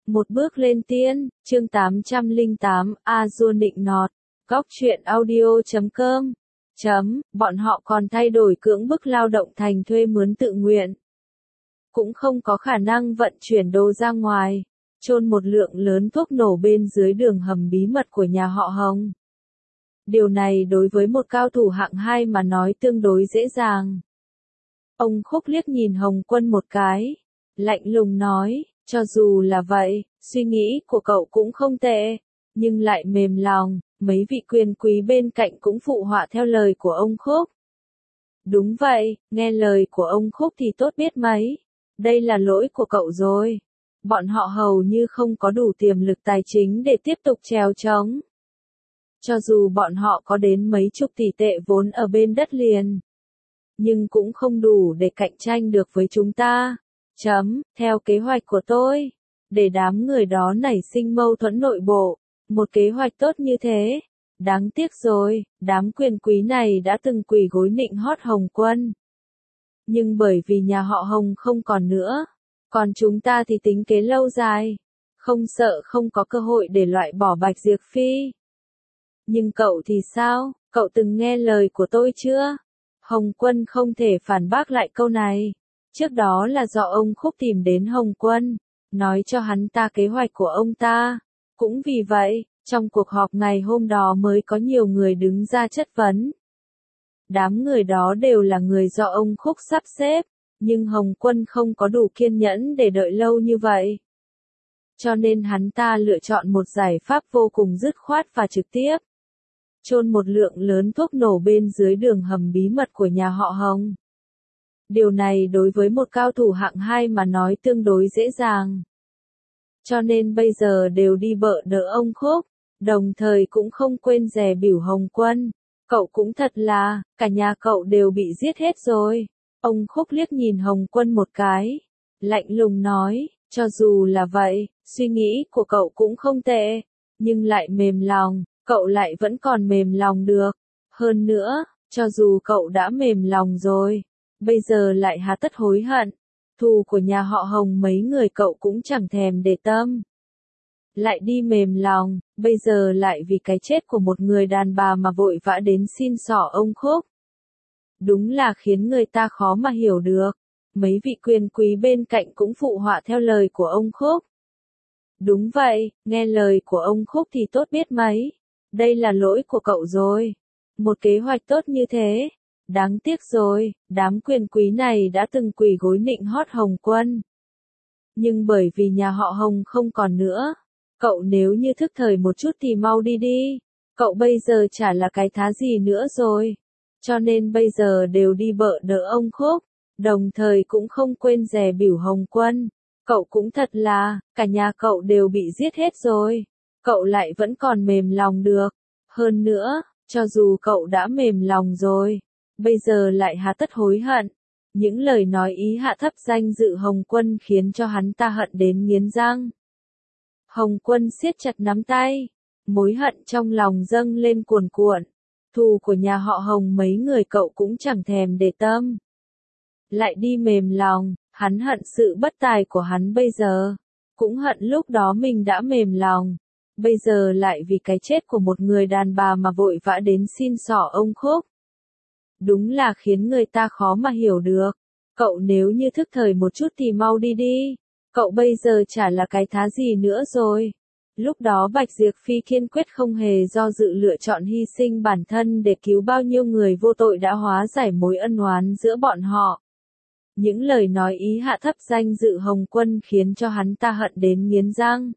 Một bước lên tiên, chương 808, A-dua nịnh nọt. Góc truyện audio.com. Bọn họ còn thay đổi cưỡng bức lao động thành thuê mướn tự nguyện. Cũng không có khả năng vận chuyển đồ ra ngoài. Chôn một lượng lớn thuốc nổ bên dưới đường hầm bí mật của nhà họ Hồng. Điều này đối với một cao thủ hạng 2 mà nói tương đối dễ dàng. Ông Khúc liếc nhìn Hồng Quân một cái. Lạnh lùng nói, cho dù là vậy, suy nghĩ của cậu cũng không tệ. Nhưng lại mềm lòng, mấy vị quyền quý bên cạnh cũng phụ họa theo lời của ông Khúc. Đúng vậy, nghe lời của ông Khúc thì tốt biết mấy. Đây là lỗi của cậu rồi. Bọn họ hầu như không có đủ tiềm lực tài chính để tiếp tục trèo trống. Cho dù bọn họ có đến mấy chục tỷ tệ vốn ở bên đất liền, nhưng cũng không đủ để cạnh tranh được với chúng ta. Theo kế hoạch của tôi, để đám người đó nảy sinh mâu thuẫn nội bộ, một kế hoạch tốt như thế. Đáng tiếc rồi, đám quyền quý này đã từng quỳ gối nịnh hót Hồng Quân. Nhưng bởi vì nhà họ Hồng không còn nữa, còn chúng ta thì tính kế lâu dài, không sợ không có cơ hội để loại bỏ Bạch Diệp Phi. Nhưng cậu thì sao, cậu từng nghe lời của tôi chưa? Hồng Quân không thể phản bác lại câu này. Trước đó là do ông Khúc tìm đến Hồng Quân, nói cho hắn ta kế hoạch của ông ta. Cũng vì vậy, trong cuộc họp ngày hôm đó mới có nhiều người đứng ra chất vấn. Đám người đó đều là người do ông Khúc sắp xếp, nhưng Hồng Quân không có đủ kiên nhẫn để đợi lâu như vậy. Cho nên hắn ta lựa chọn một giải pháp vô cùng dứt khoát và trực tiếp. Chôn một lượng lớn thuốc nổ bên dưới đường hầm bí mật của nhà họ Hồng. Điều này đối với một cao thủ hạng 2 mà nói tương đối dễ dàng. Cho nên bây giờ đều đi bợ đỡ ông Khúc, đồng thời cũng không quên dè bỉu Hồng Quân. Cậu cũng thật là, cả nhà cậu đều bị giết hết rồi. Ông Khúc liếc nhìn Hồng Quân một cái, lạnh lùng nói, cho dù là vậy, suy nghĩ của cậu cũng không tệ, nhưng lại mềm lòng, cậu lại vẫn còn mềm lòng được. Hơn nữa, cho dù cậu đã mềm lòng rồi, bây giờ lại hà tất hối hận. Thù của nhà họ Hồng mấy người cậu cũng chẳng thèm để tâm. Lại đi mềm lòng, bây giờ lại vì cái chết của một người đàn bà mà vội vã đến xin xỏ ông Khúc. Đúng là khiến người ta khó mà hiểu được. Mấy vị quyền quý bên cạnh cũng phụ họa theo lời của ông Khúc. Đúng vậy, nghe lời của ông Khúc thì tốt biết mấy. Đây là lỗi của cậu rồi. Một kế hoạch tốt như thế. Đáng tiếc rồi, đám quyền quý này đã từng quỳ gối nịnh hót Hồng Quân. Nhưng bởi vì nhà họ Hồng không còn nữa, cậu nếu như thức thời một chút thì mau đi đi. Cậu bây giờ chả là cái thá gì nữa rồi. Cho nên bây giờ đều đi bợ đỡ ông Khúc, đồng thời cũng không quên dè bỉu Hồng Quân. Cậu cũng thật là, cả nhà cậu đều bị giết hết rồi. Cậu lại vẫn còn mềm lòng được. Hơn nữa, cho dù cậu đã mềm lòng rồi, bây giờ lại hà tất hối hận. Những lời nói ý hạ thấp danh dự Hồng Quân khiến cho hắn ta hận đến nghiến răng. Hồng Quân siết chặt nắm tay, mối hận trong lòng dâng lên cuồn cuộn. Thù của nhà họ Hồng mấy người cậu cũng chẳng thèm để tâm. Lại đi mềm lòng, hắn hận sự bất tài của hắn bây giờ. Cũng hận lúc đó mình đã mềm lòng. Bây giờ lại vì cái chết của một người đàn bà mà vội vã đến xin xỏ ông Khúc. Đúng là khiến người ta khó mà hiểu được. Cậu nếu như thức thời một chút thì mau đi đi. Cậu bây giờ chả là cái thá gì nữa rồi. Lúc đó Bạch Diệp Phi kiên quyết không hề do dự lựa chọn hy sinh bản thân để cứu bao nhiêu người vô tội đã hóa giải mối ân oán giữa bọn họ. Những lời nói ý hạ thấp danh dự Hồng Quân khiến cho hắn ta hận đến nghiến răng.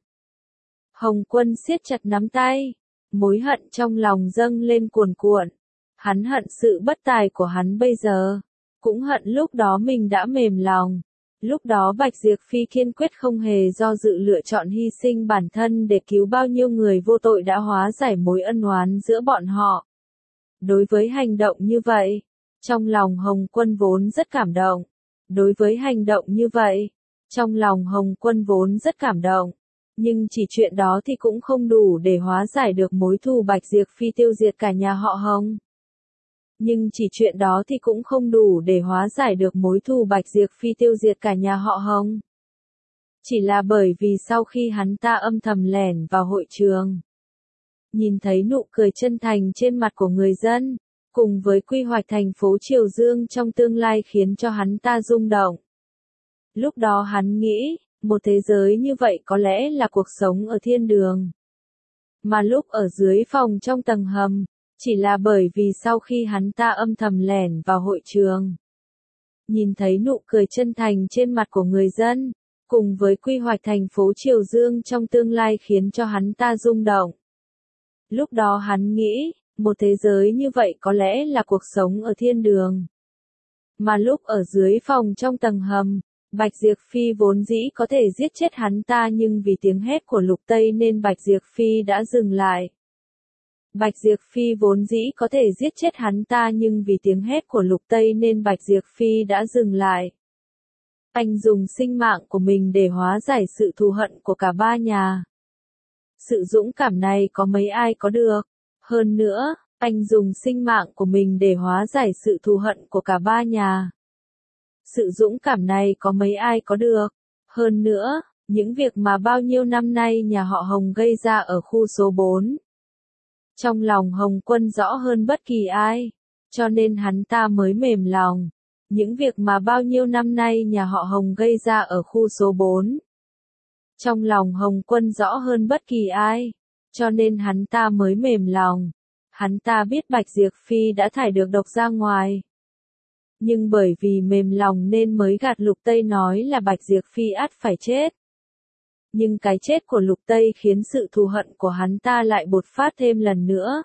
Hồng Quân siết chặt nắm tay, mối hận trong lòng dâng lên cuồn cuộn. Hắn hận sự bất tài của hắn bây giờ, cũng hận lúc đó mình đã mềm lòng. Lúc đó Bạch Diệp Phi kiên quyết không hề do dự lựa chọn hy sinh bản thân để cứu bao nhiêu người vô tội đã hóa giải mối ân oán giữa bọn họ. Đối với hành động như vậy, trong lòng Hồng Quân vốn rất cảm động. Đối với hành động như vậy, trong lòng Hồng Quân vốn rất cảm động. Nhưng chỉ chuyện đó thì cũng không đủ để hóa giải được mối thù Bạch Diệp Phi tiêu diệt cả nhà họ Hồng. Nhưng chỉ chuyện đó thì cũng không đủ để hóa giải được mối thù Bạch Diệp Phi tiêu diệt cả nhà họ Hồng. Chỉ là bởi vì sau khi hắn ta âm thầm lẻn vào hội trường, nhìn thấy nụ cười chân thành trên mặt của người dân, cùng với quy hoạch thành phố Triều Dương trong tương lai khiến cho hắn ta rung động. Lúc đó hắn nghĩ, một thế giới như vậy có lẽ là cuộc sống ở thiên đường. Mà lúc ở dưới phòng trong tầng hầm, chỉ là bởi vì sau khi hắn ta âm thầm lẻn vào hội trường, nhìn thấy nụ cười chân thành trên mặt của người dân, cùng với quy hoạch thành phố Triều Dương trong tương lai khiến cho hắn ta rung động. Lúc đó hắn nghĩ, một thế giới như vậy có lẽ là cuộc sống ở thiên đường. Mà lúc ở dưới phòng trong tầng hầm, Bạch Diệp Phi vốn dĩ có thể giết chết hắn ta nhưng vì tiếng hét của Lục Tây nên Bạch Diệp Phi đã dừng lại. Bạch Diệp Phi vốn dĩ có thể giết chết hắn ta nhưng vì tiếng hét của Lục Tây nên Bạch Diệp Phi đã dừng lại. Anh dùng sinh mạng của mình để hóa giải sự thù hận của cả ba nhà. Sự dũng cảm này có mấy ai có được. Hơn nữa, anh dùng sinh mạng của mình để hóa giải sự thù hận của cả ba nhà. Sự dũng cảm này có mấy ai có được. Hơn nữa, những việc mà bao nhiêu năm nay nhà họ Hồng gây ra ở khu số 4. Trong lòng Hồng Quân rõ hơn bất kỳ ai, cho nên hắn ta mới mềm lòng. Những việc mà bao nhiêu năm nay nhà họ Hồng gây ra ở khu số 4. Trong lòng Hồng Quân rõ hơn bất kỳ ai, cho nên hắn ta mới mềm lòng. Hắn ta biết Bạch Diệp Phi đã thải được độc ra ngoài. Nhưng bởi vì mềm lòng nên mới gạt Lục Tây nói là Bạch Diệp Phi ắt phải chết. Nhưng cái chết của Lục Tây khiến sự thù hận của hắn ta lại bột phát thêm lần nữa.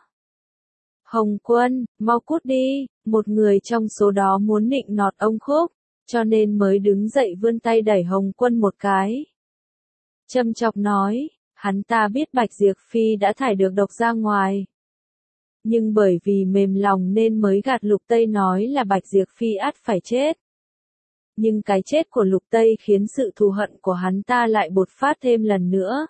Hồng Quân, mau cút đi, một người trong số đó muốn nịnh nọt ông Khúc, cho nên mới đứng dậy vươn tay đẩy Hồng Quân một cái. Châm chọc nói, hắn ta biết Bạch Diệp Phi đã thải được độc ra ngoài. Nhưng bởi vì mềm lòng nên mới gạt Lục Tây nói là Bạch Diệp Phi ắt phải chết. Nhưng cái chết của Lục Tây khiến sự thù hận của hắn ta lại bột phát thêm lần nữa.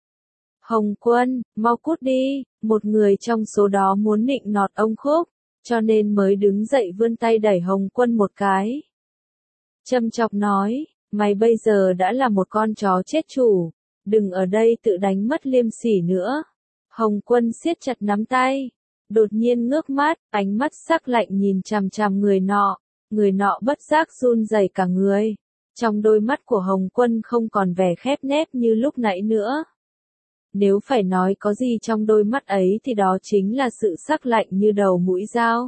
Hồng Quân, mau cút đi, một người trong số đó muốn nịnh nọt ông Khúc, cho nên mới đứng dậy vươn tay đẩy Hồng Quân một cái. Châm chọc nói, mày bây giờ đã là một con chó chết chủ, đừng ở đây tự đánh mất liêm sỉ nữa. Hồng Quân siết chặt nắm tay, đột nhiên ngước mắt, ánh mắt sắc lạnh nhìn chằm chằm người nọ bất giác run rẩy cả người. Trong đôi mắt của Hồng Quân không còn vẻ khép nép như lúc nãy nữa. Nếu phải nói có gì trong đôi mắt ấy thì đó chính là sự sắc lạnh như đầu mũi dao.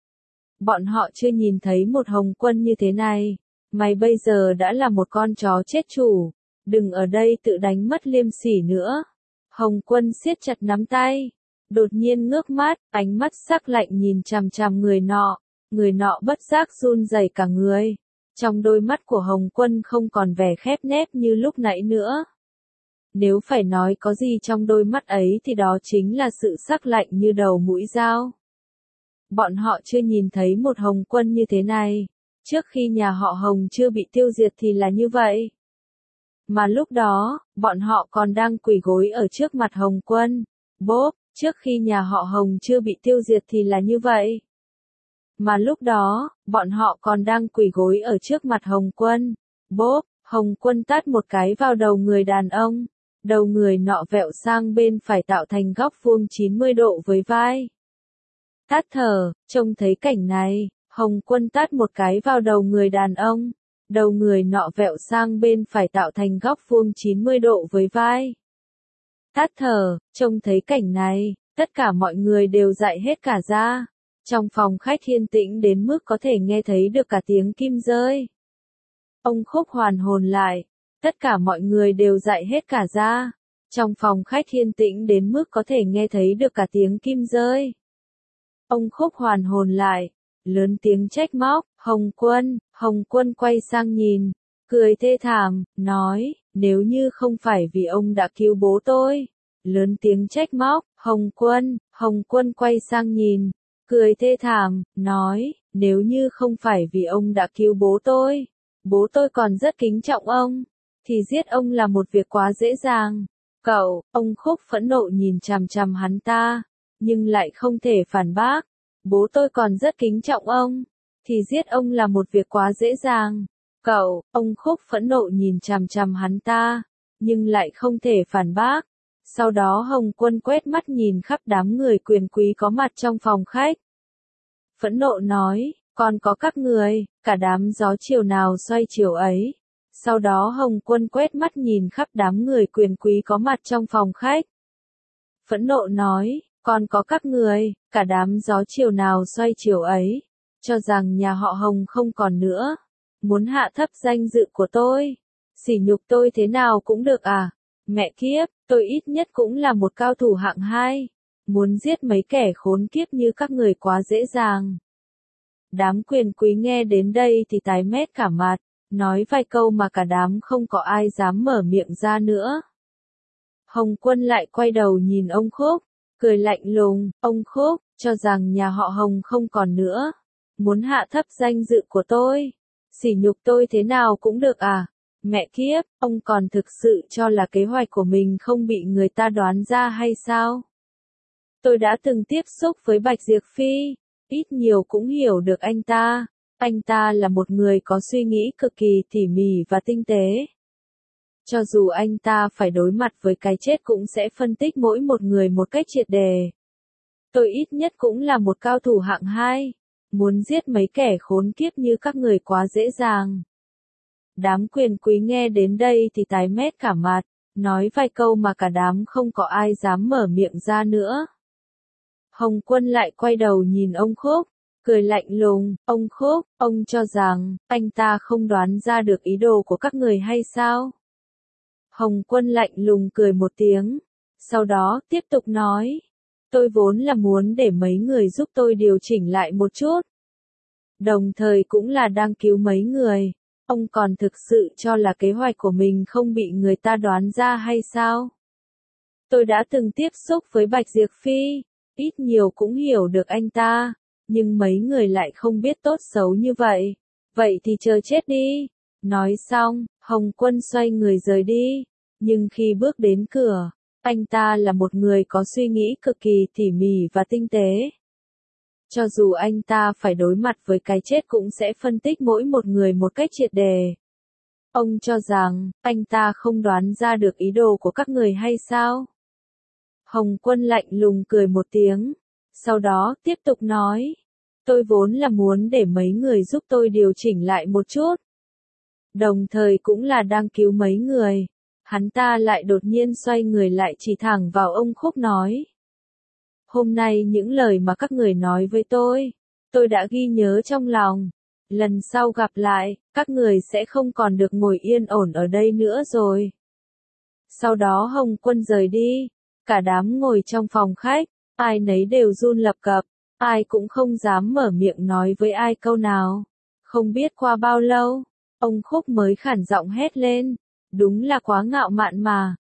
Bọn họ chưa nhìn thấy một Hồng Quân như thế này. Mày bây giờ đã là một con chó chết chủ, đừng ở đây tự đánh mất liêm sỉ nữa. Hồng Quân siết chặt nắm tay, đột nhiên ngước mắt, ánh mắt sắc lạnh nhìn chằm chằm người nọ bất giác run rẩy cả người. Trong đôi mắt của Hồng Quân không còn vẻ khép nép như lúc nãy nữa. Nếu phải nói có gì trong đôi mắt ấy thì đó chính là sự sắc lạnh như đầu mũi dao. Bọn họ chưa nhìn thấy một Hồng Quân như thế này. Trước khi nhà họ Hồng chưa bị tiêu diệt thì là như vậy. Mà lúc đó, bọn họ còn đang quỳ gối ở trước mặt Hồng Quân. Bốp, trước khi nhà họ Hồng chưa bị tiêu diệt thì là như vậy. Mà lúc đó, bọn họ còn đang quỳ gối ở trước mặt Hồng Quân. Bốp, Hồng Quân tát một cái vào đầu người đàn ông. Đầu người nọ vẹo sang bên phải tạo thành góc vuông 90 độ với vai. Tát thở, trông thấy cảnh này, Hồng Quân tát một cái vào đầu người đàn ông. Đầu người nọ vẹo sang bên phải tạo thành góc vuông 90 độ với vai. Tát thở, trông thấy cảnh này, tất cả mọi người đều dại hết cả ra. Trong phòng khách yên tĩnh đến mức có thể nghe thấy được cả tiếng kim rơi. Ông Khúc hoàn hồn lại, tất cả mọi người đều dại hết cả ra. Trong phòng khách yên tĩnh đến mức có thể nghe thấy được cả tiếng kim rơi. Ông Khúc hoàn hồn lại, lớn tiếng trách móc, Hồng Quân quay sang nhìn, cười thê thảm, nói, nếu như không phải vì ông đã cứu bố tôi. Lớn tiếng trách móc, Hồng Quân quay sang nhìn, cười thê thảm, nói, nếu như không phải vì ông đã cứu bố tôi còn rất kính trọng ông, thì giết ông là một việc quá dễ dàng. Ông Khúc phẫn nộ nhìn chằm chằm hắn ta, nhưng lại không thể phản bác. Bố tôi còn rất kính trọng ông, thì giết ông là một việc quá dễ dàng. Cậu, ông Khúc phẫn nộ nhìn chằm chằm hắn ta, nhưng lại không thể phản bác. Sau đó Hồng Quân quét mắt nhìn khắp đám người quyền quý có mặt trong phòng khách. Phẫn nộ nói, còn có các người, cả đám gió chiều nào xoay chiều ấy. Sau đó Hồng Quân quét mắt nhìn khắp đám người quyền quý có mặt trong phòng khách. Phẫn nộ nói, còn có các người, cả đám gió chiều nào xoay chiều ấy, cho rằng nhà họ Hồng không còn nữa, muốn hạ thấp danh dự của tôi, sỉ nhục tôi thế nào cũng được à, mẹ kiếp, tôi ít nhất cũng là một cao thủ hạng 2, muốn giết mấy kẻ khốn kiếp như các người quá dễ dàng. Đám quyền quý nghe đến đây thì tái mét cả mặt, nói vài câu mà cả đám không có ai dám mở miệng ra nữa. Hồng Quân lại quay đầu nhìn ông Khúc, cười lạnh lùng, ông Khúc, cho rằng nhà họ Hồng không còn nữa, muốn hạ thấp danh dự của tôi, sỉ nhục tôi thế nào cũng được à, mẹ kiếp, ông còn thực sự cho là kế hoạch của mình không bị người ta đoán ra hay sao? Tôi đã từng tiếp xúc với Bạch Diệp Phi, ít nhiều cũng hiểu được anh ta là một người có suy nghĩ cực kỳ tỉ mỉ và tinh tế. Cho dù anh ta phải đối mặt với cái chết cũng sẽ phân tích mỗi một người một cách triệt đề. Tôi ít nhất cũng là một cao thủ hạng 2, muốn giết mấy kẻ khốn kiếp như các người quá dễ dàng. Đám quyền quý nghe đến đây thì tái mét cả mặt, nói vài câu mà cả đám không có ai dám mở miệng ra nữa. Hồng Quân lại quay đầu nhìn ông Khúc, cười lạnh lùng, ông Khúc, ông cho rằng, anh ta không đoán ra được ý đồ của các người hay sao? Hồng Quân lạnh lùng cười một tiếng, sau đó tiếp tục nói, tôi vốn là muốn để mấy người giúp tôi điều chỉnh lại một chút. Đồng thời cũng là đang cứu mấy người, ông còn thực sự cho là kế hoạch của mình không bị người ta đoán ra hay sao? Tôi đã từng tiếp xúc với Bạch Diệp Phi, ít nhiều cũng hiểu được anh ta, nhưng mấy người lại không biết tốt xấu như vậy. Vậy thì chờ chết đi. Nói xong, Hồng Quân xoay người rời đi, nhưng khi bước đến cửa, anh ta là một người có suy nghĩ cực kỳ tỉ mỉ và tinh tế. Cho dù anh ta phải đối mặt với cái chết cũng sẽ phân tích mỗi một người một cách triệt đề. Ông cho rằng, anh ta không đoán ra được ý đồ của các người hay sao? Hồng Quân lạnh lùng cười một tiếng, sau đó tiếp tục nói, tôi vốn là muốn để mấy người giúp tôi điều chỉnh lại một chút. Đồng thời cũng là đang cứu mấy người. Hắn ta lại đột nhiên xoay người lại chỉ thẳng vào ông Khúc nói. Hôm nay những lời mà các người nói với tôi đã ghi nhớ trong lòng. Lần sau gặp lại, các người sẽ không còn được ngồi yên ổn ở đây nữa rồi. Sau đó Hồng Quân rời đi, cả đám ngồi trong phòng khách, ai nấy đều run lập cập, ai cũng không dám mở miệng nói với ai câu nào. Không biết qua bao lâu, ông Khúc mới khản giọng hét lên, đúng là quá ngạo mạn mà.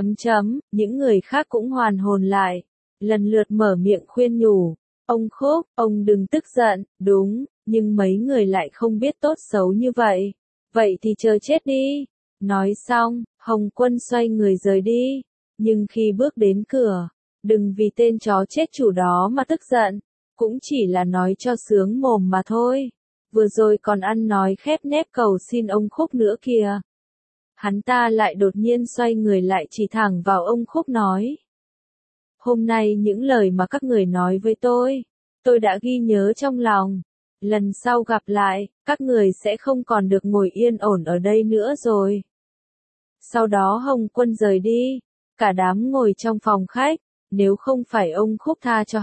Những người khác cũng hoàn hồn lại, lần lượt mở miệng khuyên nhủ, ông Khúc, ông đừng tức giận, đúng, nhưng mấy người lại không biết tốt xấu như vậy. Vậy thì chờ chết đi. Nói xong, Hồng Quân xoay người rời đi, nhưng khi bước đến cửa, đừng vì tên chó chết chủ đó mà tức giận, cũng chỉ là nói cho sướng mồm mà thôi. Vừa rồi còn ăn nói khép nép cầu xin ông Khúc nữa kìa. Hắn ta lại đột nhiên xoay người lại chỉ thẳng vào ông Khúc nói. Hôm nay những lời mà các người nói với tôi đã ghi nhớ trong lòng. Lần sau gặp lại, các người sẽ không còn được ngồi yên ổn ở đây nữa rồi. Sau đó Hồng Quân rời đi, cả đám ngồi trong phòng khách, nếu không phải ông Khúc tha cho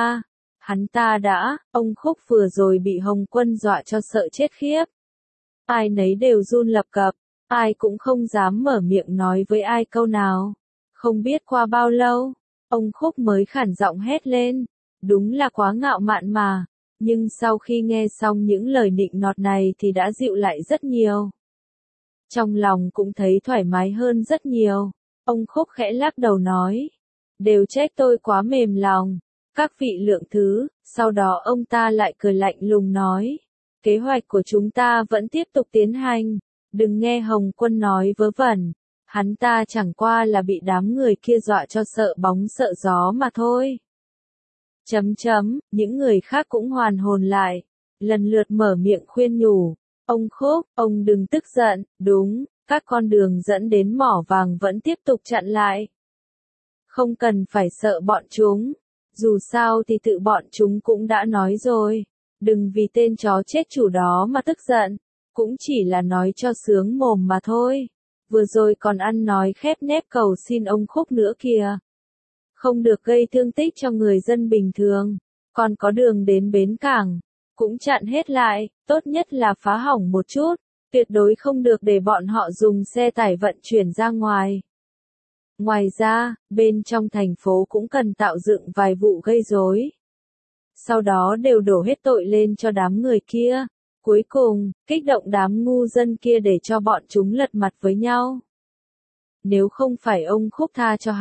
hắn ta đã, ông Khúc vừa rồi bị Hồng Quân dọa cho sợ chết khiếp. Ai nấy đều run lập cập, ai cũng không dám mở miệng nói với ai câu nào. Không biết qua bao lâu, ông Khúc mới khản giọng hét lên, đúng là quá ngạo mạn mà. Nhưng sau khi nghe xong những lời nịnh nọt này thì đã dịu lại rất nhiều. Trong lòng cũng thấy thoải mái hơn rất nhiều. Ông Khúc khẽ lắc đầu nói, đều trách tôi quá mềm lòng. Các vị lượng thứ, sau đó ông ta lại cười lạnh lùng nói, kế hoạch của chúng ta vẫn tiếp tục tiến hành. Đừng nghe Hồng Quân nói vớ vẩn, hắn ta chẳng qua là bị đám người kia dọa cho sợ bóng sợ gió mà thôi. Những người khác cũng hoàn hồn lại, lần lượt mở miệng khuyên nhủ, Ông Khúc, ông đừng tức giận, đúng, các con đường dẫn đến mỏ vàng vẫn tiếp tục chặn lại. Không cần phải sợ bọn chúng. Dù sao thì tự bọn chúng cũng đã nói rồi. Đừng vì tên chó chết chủ đó mà tức giận. Cũng chỉ là nói cho sướng mồm mà thôi. Vừa rồi còn ăn nói khép nép cầu xin ông Khúc nữa kìa. Không được gây thương tích cho người dân bình thường. Còn có đường đến bến cảng. Cũng chặn hết lại, tốt nhất là phá hỏng một chút. Tuyệt đối không được để bọn họ dùng xe tải vận chuyển ra ngoài. Ngoài ra, bên trong thành phố cũng cần tạo dựng vài vụ gây rối. Sau đó đều đổ hết tội lên cho đám người kia. Cuối cùng, kích động đám ngu dân kia để cho bọn chúng lật mặt với nhau. Nếu không phải ông Khúc tha cho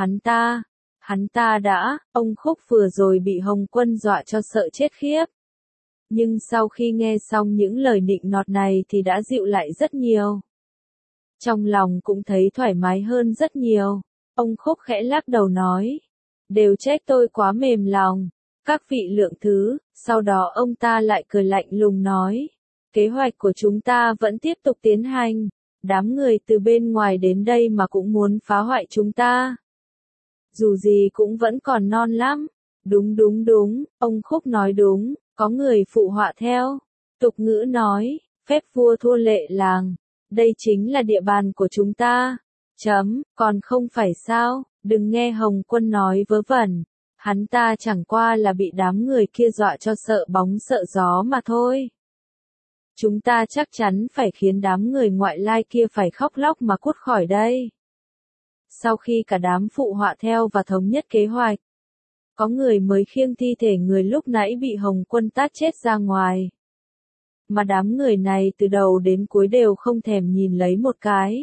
hắn ta đã, ông Khúc vừa rồi bị Hồng Quân dọa cho sợ chết khiếp. Nhưng sau khi nghe xong những lời nịnh nọt này thì đã dịu lại rất nhiều. Trong lòng cũng thấy thoải mái hơn rất nhiều. Ông Khúc khẽ lắc đầu nói. Đều trách tôi quá mềm lòng. Các vị lượng thứ, sau đó ông ta lại cười lạnh lùng nói. Kế hoạch của chúng ta vẫn tiếp tục tiến hành. Đám người từ bên ngoài đến đây mà cũng muốn phá hoại chúng ta. Dù gì cũng vẫn còn non lắm. Đúng, ông Khúc nói đúng, có người phụ họa theo. Tục ngữ nói, phép vua thua lệ làng. Đây chính là địa bàn của chúng ta. Còn không phải sao, đừng nghe Hồng Quân nói vớ vẩn. Hắn ta chẳng qua là bị đám người kia dọa cho sợ bóng sợ gió mà thôi. Chúng ta chắc chắn phải khiến đám người ngoại lai kia phải khóc lóc mà cút khỏi đây. Sau khi cả đám phụ họa theo và thống nhất kế hoạch, có người mới khiêng thi thể người lúc nãy bị Hồng Quân tát chết ra ngoài. Mà đám người này từ đầu đến cuối đều không thèm nhìn lấy một cái.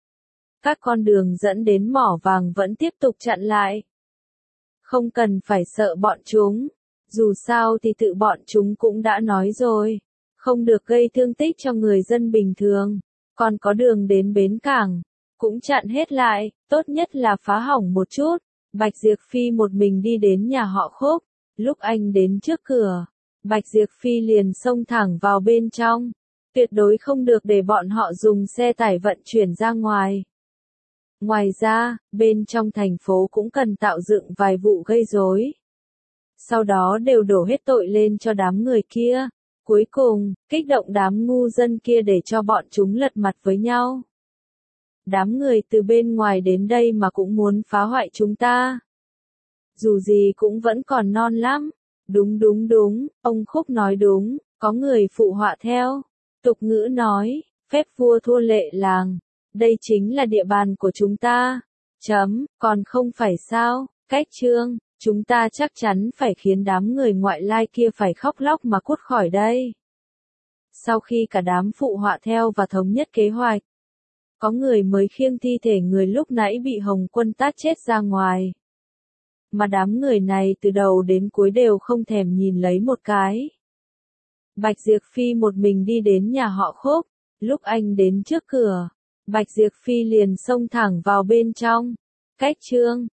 Các con đường dẫn đến mỏ vàng vẫn tiếp tục chặn lại. Không cần phải sợ bọn chúng. Dù sao thì tự bọn chúng cũng đã nói rồi. Không được gây thương tích cho người dân bình thường. Còn có đường đến bến cảng. Cũng chặn hết lại. Tốt nhất là phá hỏng một chút. Bạch Diệp Phi một mình đi đến nhà họ Khúc. Lúc anh đến trước cửa, Bạch Diệp Phi liền xông thẳng vào bên trong. Tuyệt đối không được để bọn họ dùng xe tải vận chuyển ra ngoài. Ngoài ra, bên trong thành phố cũng cần tạo dựng vài vụ gây rối. Sau đó đều đổ hết tội lên cho đám người kia. Cuối cùng, kích động đám ngu dân kia để cho bọn chúng lật mặt với nhau. Đám người từ bên ngoài đến đây mà cũng muốn phá hoại chúng ta. Dù gì cũng vẫn còn non lắm. Đúng, ông Khúc nói đúng, có người phụ họa theo. Tục ngữ nói, phép vua thua lệ làng. Đây chính là địa bàn của chúng ta. Còn không phải sao, cách chương, chúng ta chắc chắn phải khiến đám người ngoại lai kia phải khóc lóc mà cút khỏi đây. Sau khi cả đám phụ họa theo và thống nhất kế hoạch, có người mới khiêng thi thể người lúc nãy bị Hồng Quân tát chết ra ngoài. Mà đám người này từ đầu đến cuối đều không thèm nhìn lấy một cái. Bạch Diệp Phi một mình đi đến nhà họ Khúc. Lúc anh đến trước cửa, Bạch Diệp Phi liền xông thẳng vào bên trong. Cách chương,